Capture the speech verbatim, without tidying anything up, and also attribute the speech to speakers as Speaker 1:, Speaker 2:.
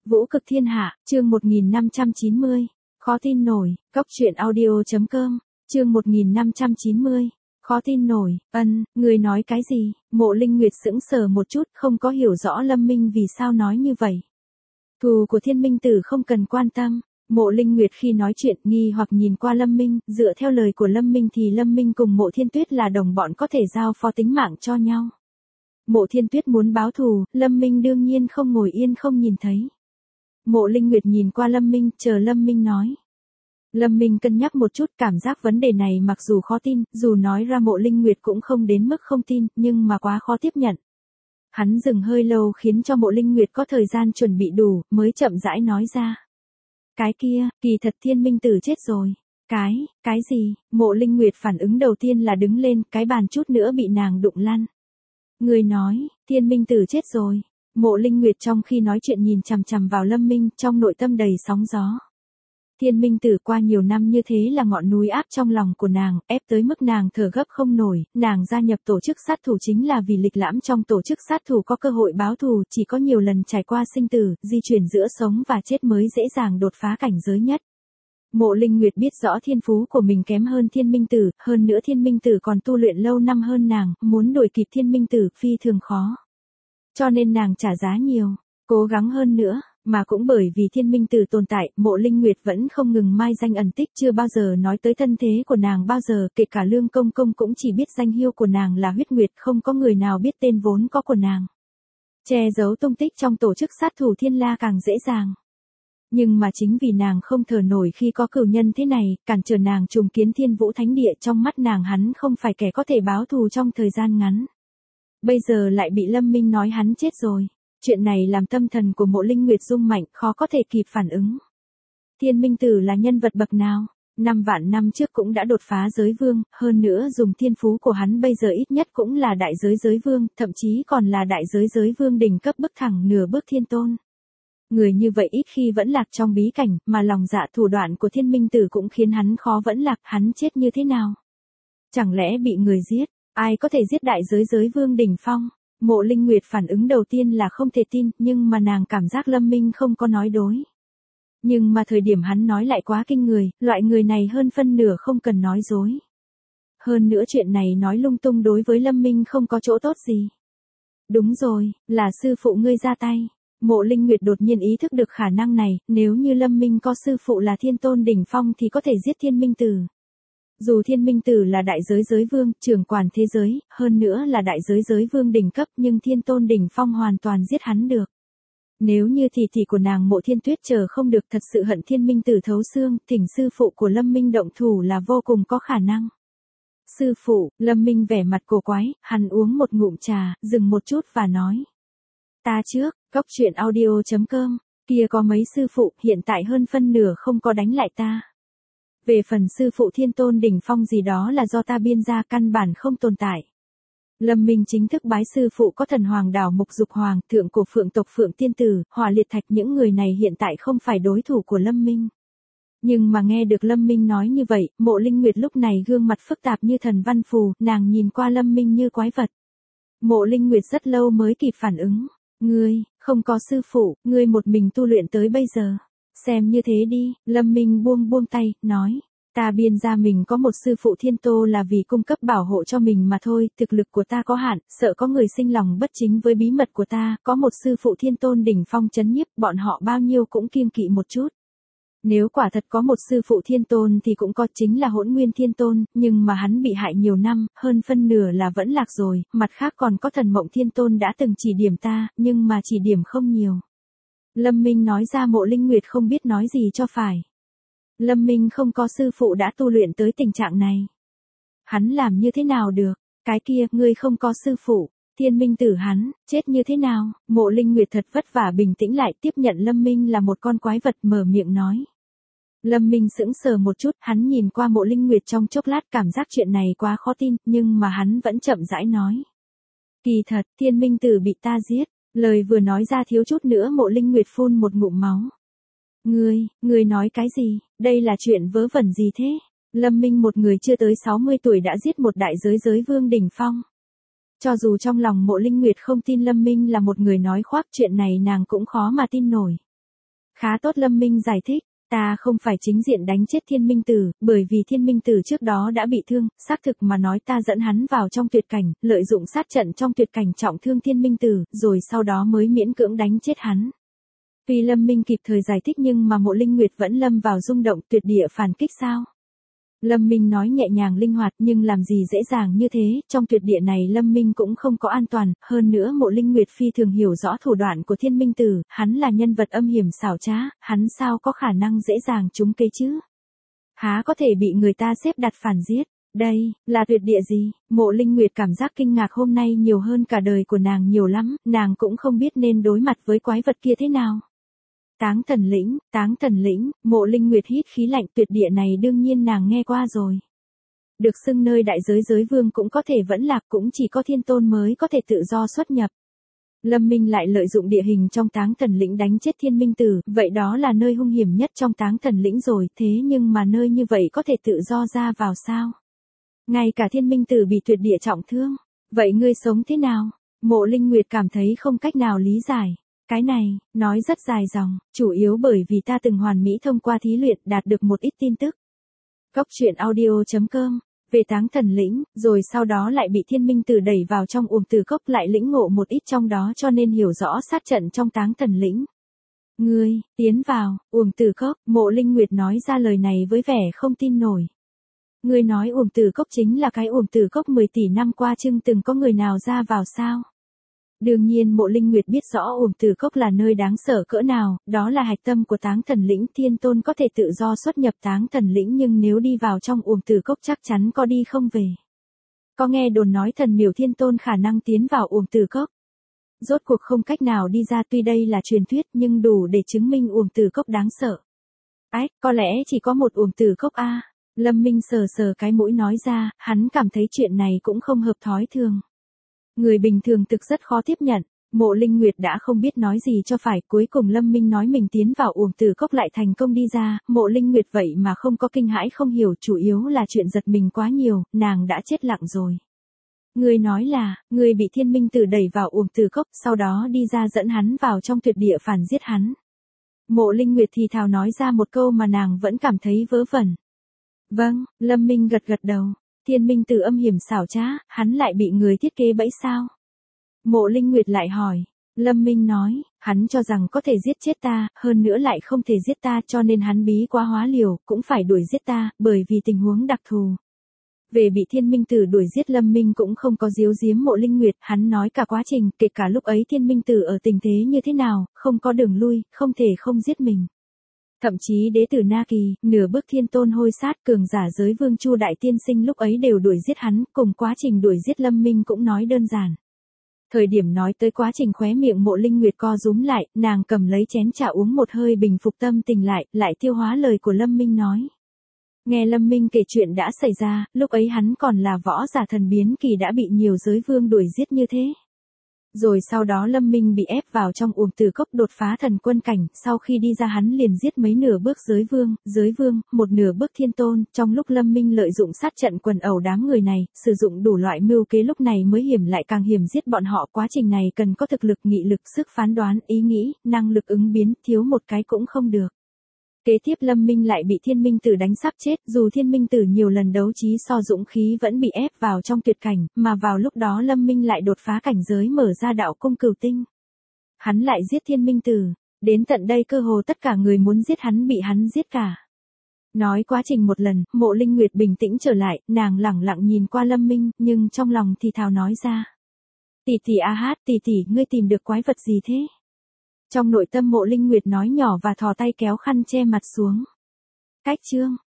Speaker 1: Vũ cực thiên hạ, chương một nghìn năm trăm chín mươi. Khó tin nổi, cóc truyện audio.com, chương một nghìn năm trăm chín mươi. Khó tin nổi, ân, người nói cái gì? Mộ Linh Nguyệt sững sờ một chút, không có hiểu rõ Lâm Minh vì sao nói như vậy. Thù của Thiên Minh Tử không cần quan tâm. Mộ Linh Nguyệt khi nói chuyện nghi hoặc nhìn qua Lâm Minh, dựa theo lời của Lâm Minh thì Lâm Minh cùng Mộ Thiên Tuyết là đồng bọn có thể giao phó tính mạng cho nhau. Mộ Thiên Tuyết muốn báo thù, Lâm Minh đương nhiên không ngồi yên không nhìn thấy. Mộ Linh Nguyệt nhìn qua Lâm Minh, chờ Lâm Minh nói. Lâm Minh cân nhắc một chút, cảm giác vấn đề này mặc dù khó tin, dù nói ra Mộ Linh Nguyệt cũng không đến mức không tin, nhưng mà quá khó tiếp nhận. Hắn dừng hơi lâu khiến cho Mộ Linh Nguyệt có thời gian chuẩn bị đủ, mới chậm rãi nói ra. Cái kia, kỳ thật Thiên Minh Tử chết rồi. Cái, cái gì? Mộ Linh Nguyệt phản ứng đầu tiên là đứng lên, cái bàn chút nữa bị nàng đụng lăn. Người nói, Thiên Minh Tử chết rồi. Mộ Linh Nguyệt trong khi nói chuyện nhìn chằm chằm vào Lâm Minh, trong nội tâm đầy sóng gió. Thiên Minh Tử qua nhiều năm như thế là ngọn núi áp trong lòng của nàng, ép tới mức nàng thở gấp không nổi, nàng gia nhập tổ chức sát thủ chính là vì lịch lãm trong tổ chức sát thủ có cơ hội báo thù, chỉ có nhiều lần trải qua sinh tử, di chuyển giữa sống và chết mới dễ dàng đột phá cảnh giới nhất. Mộ Linh Nguyệt biết rõ thiên phú của mình kém hơn Thiên Minh Tử, hơn nữa Thiên Minh Tử còn tu luyện lâu năm hơn nàng, muốn đuổi kịp Thiên Minh Tử phi thường khó. Cho nên nàng trả giá nhiều, cố gắng hơn nữa, mà cũng bởi vì Thiên Minh Tử tồn tại, Mộ Linh Nguyệt vẫn không ngừng mai danh ẩn tích, chưa bao giờ nói tới thân thế của nàng bao giờ, kể cả Lương Công Công cũng chỉ biết danh hiệu của nàng là Huyết Nguyệt, không có người nào biết tên vốn có của nàng. Che giấu tung tích trong tổ chức sát thủ Thiên La càng dễ dàng. Nhưng mà chính vì nàng không thở nổi khi có cửu nhân thế này, cản trở nàng trùng kiến Thiên Vũ Thánh Địa, trong mắt nàng hắn không phải kẻ có thể báo thù trong thời gian ngắn. Bây giờ lại bị Lâm Minh nói hắn chết rồi. Chuyện này làm tâm thần của Mộ Linh Nguyệt rung mạnh, khó có thể kịp phản ứng. Thiên Minh Tử là nhân vật bậc nào? Năm vạn năm trước cũng đã đột phá giới vương, hơn nữa dùng thiên phú của hắn bây giờ ít nhất cũng là đại giới giới vương, thậm chí còn là đại giới giới vương đỉnh cấp bước thẳng nửa bước thiên tôn. Người như vậy ít khi vẫn lạc trong bí cảnh, mà lòng dạ thủ đoạn của Thiên Minh Tử cũng khiến hắn khó vẫn lạc, hắn chết như thế nào? Chẳng lẽ bị người giết? Ai có thể giết đại giới giới vương đỉnh phong? Mộ Linh Nguyệt phản ứng đầu tiên là không thể tin, nhưng mà nàng cảm giác Lâm Minh không có nói dối. Nhưng mà thời điểm hắn nói lại quá kinh người, loại người này hơn phân nửa không cần nói dối. Hơn nữa chuyện này nói lung tung đối với Lâm Minh không có chỗ tốt gì. Đúng rồi, là sư phụ ngươi ra tay. Mộ Linh Nguyệt đột nhiên ý thức được khả năng này, nếu như Lâm Minh có sư phụ là thiên tôn đỉnh phong thì có thể giết Thiên Minh Tử. Dù Thiên Minh Tử là đại giới giới vương, trưởng quản thế giới, hơn nữa là đại giới giới vương đỉnh cấp, nhưng thiên tôn đỉnh phong hoàn toàn giết hắn được. Nếu như thì thì của nàng Mộ Thiên Tuyết chờ không được thật sự hận Thiên Minh Tử thấu xương, thỉnh sư phụ của Lâm Minh động thủ là vô cùng có khả năng. Sư phụ, Lâm Minh vẻ mặt cổ quái, hắn uống một ngụm trà, dừng một chút và nói. Ta trước, cóc truyện audio.com, kia có mấy sư phụ, hiện tại hơn phân nửa không có đánh lại ta. Về phần sư phụ thiên tôn đỉnh phong gì đó là do ta biên ra, căn bản không tồn tại. Lâm Minh chính thức bái sư phụ có thần hoàng đảo Mục Dục Hoàng, thượng của Phượng tộc Phượng Tiên Tử, Hỏa Liệt Thạch, những người này hiện tại không phải đối thủ của Lâm Minh. Nhưng mà nghe được Lâm Minh nói như vậy, Mộ Linh Nguyệt lúc này gương mặt phức tạp như thần văn phù, nàng nhìn qua Lâm Minh như quái vật. Mộ Linh Nguyệt rất lâu mới kịp phản ứng. Ngươi, không có sư phụ, ngươi một mình tu luyện tới bây giờ. Xem như thế đi, Lâm Minh buông buông tay, nói. Ta biên ra mình có một sư phụ thiên tô là vì cung cấp bảo hộ cho mình mà thôi, thực lực của ta có hạn, sợ có người sinh lòng bất chính với bí mật của ta, có một sư phụ thiên tôn đỉnh phong chấn nhiếp, bọn họ bao nhiêu cũng kiêng kỵ một chút. Nếu quả thật có một sư phụ thiên tôn thì cũng có, chính là Hỗn Nguyên Thiên Tôn, nhưng mà hắn bị hại nhiều năm, hơn phân nửa là vẫn lạc rồi, mặt khác còn có Thần Mộng Thiên Tôn đã từng chỉ điểm ta, nhưng mà chỉ điểm không nhiều. Lâm Minh nói ra Mộ Linh Nguyệt không biết nói gì cho phải. Lâm Minh không có sư phụ đã tu luyện tới tình trạng này. Hắn làm như thế nào được? Cái kia, ngươi không có sư phụ. Thiên Minh Tử hắn, chết như thế nào? Mộ Linh Nguyệt thật vất vả bình tĩnh lại, tiếp nhận Lâm Minh là một con quái vật, mở miệng nói. Lâm Minh sững sờ một chút, hắn nhìn qua Mộ Linh Nguyệt trong chốc lát, cảm giác chuyện này quá khó tin, nhưng mà hắn vẫn chậm rãi nói. Kỳ thật, Thiên Minh Tử bị ta giết. Lời vừa nói ra thiếu chút nữa Mộ Linh Nguyệt phun một ngụm máu. Ngươi, ngươi nói cái gì? Đây là chuyện vớ vẩn gì thế? Lâm Minh một người chưa tới sáu mươi tuổi đã giết một đại giới giới vương đỉnh phong. Cho dù trong lòng Mộ Linh Nguyệt không tin Lâm Minh là một người nói khoác, chuyện này nàng cũng khó mà tin nổi. Khá tốt, Lâm Minh giải thích. Ta không phải chính diện đánh chết Thiên Minh Tử, bởi vì Thiên Minh Tử trước đó đã bị thương, xác thực mà nói ta dẫn hắn vào trong tuyệt cảnh, lợi dụng sát trận trong tuyệt cảnh trọng thương Thiên Minh Tử, rồi sau đó mới miễn cưỡng đánh chết hắn. Tuy Lâm Minh kịp thời giải thích nhưng mà Mộ Linh Nguyệt vẫn lâm vào rung động, tuyệt địa phản kích sao? Lâm Minh nói nhẹ nhàng linh hoạt nhưng làm gì dễ dàng như thế, trong tuyệt địa này Lâm Minh cũng không có an toàn, hơn nữa Mộ Linh Nguyệt phi thường hiểu rõ thủ đoạn của Thiên Minh Tử, hắn là nhân vật âm hiểm xảo trá, hắn sao có khả năng dễ dàng trúng kế chứ? Há có thể bị người ta xếp đặt phản giết? Đây, là tuyệt địa gì? Mộ Linh Nguyệt cảm giác kinh ngạc hôm nay nhiều hơn cả đời của nàng nhiều lắm, nàng cũng không biết nên đối mặt với quái vật kia thế nào. Táng Thần Lĩnh, Táng Thần Lĩnh, Mộ Linh Nguyệt hít khí lạnh, tuyệt địa này đương nhiên nàng nghe qua rồi. Được xưng nơi đại giới giới vương cũng có thể vẫn lạc, cũng chỉ có Thiên Tôn mới có thể tự do xuất nhập. Lâm Minh lại lợi dụng địa hình trong Táng Thần Lĩnh đánh chết Thiên Minh Tử, vậy đó là nơi hung hiểm nhất trong Táng Thần Lĩnh rồi, thế nhưng mà nơi như vậy có thể tự do ra vào sao? Ngay cả Thiên Minh Tử bị tuyệt địa trọng thương, vậy ngươi sống thế nào? Mộ Linh Nguyệt cảm thấy không cách nào lý giải. Cái này, nói rất dài dòng, chủ yếu bởi vì ta từng hoàn mỹ thông qua thí luyện đạt được một ít tin tức. Cốc truyện audio chấm com, về Táng Thần Lĩnh, rồi sau đó lại bị Thiên Minh Tử đẩy vào trong Uổng Tử Cốc lại lĩnh ngộ một ít trong đó cho nên hiểu rõ sát trận trong Táng Thần Lĩnh. Ngươi, tiến vào, Uổng Tử Cốc, Mộ Linh Nguyệt nói ra lời này với vẻ không tin nổi. Ngươi nói Uổng Tử Cốc chính là cái Uổng Tử Cốc mười tỷ năm qua chưng từng có người nào ra vào sao? Đương nhiên Mộ Linh Nguyệt biết rõ Uổng Tử Cốc là nơi đáng sợ cỡ nào, đó là hạch tâm của Táng Thần Lĩnh, Thiên Tôn có thể tự do xuất nhập Táng Thần Lĩnh nhưng nếu đi vào trong Uổng Tử Cốc chắc chắn có đi không về. Có nghe đồn nói thần miểu Thiên Tôn khả năng tiến vào Uổng Tử Cốc. Rốt cuộc không cách nào đi ra, tuy đây là truyền thuyết nhưng đủ để chứng minh Uổng Tử Cốc đáng sợ. Ách, có lẽ chỉ có một Uổng Tử Cốc a. Lâm Minh sờ sờ cái mũi nói ra, hắn cảm thấy chuyện này cũng không hợp thói thường. Người bình thường thực rất khó tiếp nhận, Mộ Linh Nguyệt đã không biết nói gì cho phải, cuối cùng Lâm Minh nói mình tiến vào Uổng Tử Cốc lại thành công đi ra, Mộ Linh Nguyệt vậy mà không có kinh hãi không hiểu, chủ yếu là chuyện giật mình quá nhiều, nàng đã chết lặng rồi. Người nói là, người bị Thiên Minh Tử đẩy vào Uổng Tử Cốc, sau đó đi ra dẫn hắn vào trong tuyệt địa phản giết hắn. Mộ Linh Nguyệt thì thào nói ra một câu mà nàng vẫn cảm thấy vớ vẩn. Vâng, Lâm Minh gật gật đầu. Thiên Minh Tử âm hiểm xảo trá, hắn lại bị người thiết kế bẫy sao? Mộ Linh Nguyệt lại hỏi. Lâm Minh nói, hắn cho rằng có thể giết chết ta, hơn nữa lại không thể giết ta cho nên hắn bí quá hóa liều, cũng phải đuổi giết ta, bởi vì tình huống đặc thù. Về bị Thiên Minh Tử đuổi giết Lâm Minh cũng không có giấu giếm Mộ Linh Nguyệt, hắn nói cả quá trình, kể cả lúc ấy Thiên Minh Tử ở tình thế như thế nào, không có đường lui, không thể không giết mình. Thậm chí đế tử Na Kỳ, nửa bước Thiên Tôn hôi sát, cường giả giới vương Chu Đại Tiên Sinh lúc ấy đều đuổi giết hắn, cùng quá trình đuổi giết Lâm Minh cũng nói đơn giản. Thời điểm nói tới quá trình khóe miệng Mộ Linh Nguyệt co rúm lại, nàng cầm lấy chén trà uống một hơi bình phục tâm tình lại, lại tiêu hóa lời của Lâm Minh nói. Nghe Lâm Minh kể chuyện đã xảy ra, lúc ấy hắn còn là võ giả thần biến kỳ đã bị nhiều giới vương đuổi giết như thế. Rồi sau đó Lâm Minh bị ép vào trong Uổng Tử Cốc đột phá thần quân cảnh, sau khi đi ra hắn liền giết mấy nửa bước giới vương, giới vương, một nửa bước Thiên Tôn, trong lúc Lâm Minh lợi dụng sát trận quần ẩu đám người này, sử dụng đủ loại mưu kế lúc này mới hiểm lại càng hiểm giết bọn họ, quá trình này cần có thực lực, nghị lực, sức phán đoán, ý nghĩ, năng lực ứng biến, thiếu một cái cũng không được. Kế tiếp Lâm Minh lại bị Thiên Minh Tử đánh sắp chết, dù Thiên Minh Tử nhiều lần đấu trí so dũng khí vẫn bị ép vào trong tuyệt cảnh, mà vào lúc đó Lâm Minh lại đột phá cảnh giới mở ra đạo cung cửu tinh. Hắn lại giết Thiên Minh Tử, đến tận đây cơ hồ tất cả người muốn giết hắn bị hắn giết cả. Nói quá trình một lần, Mộ Linh Nguyệt bình tĩnh trở lại, nàng lẳng lặng nhìn qua Lâm Minh, nhưng trong lòng thì thào nói ra. Tỷ tỷ a hát, tỷ tỷ, ngươi tìm được quái vật gì thế? Trong nội tâm Mộ Linh Nguyệt nói nhỏ và thò tay kéo khăn che mặt xuống. Cách chương,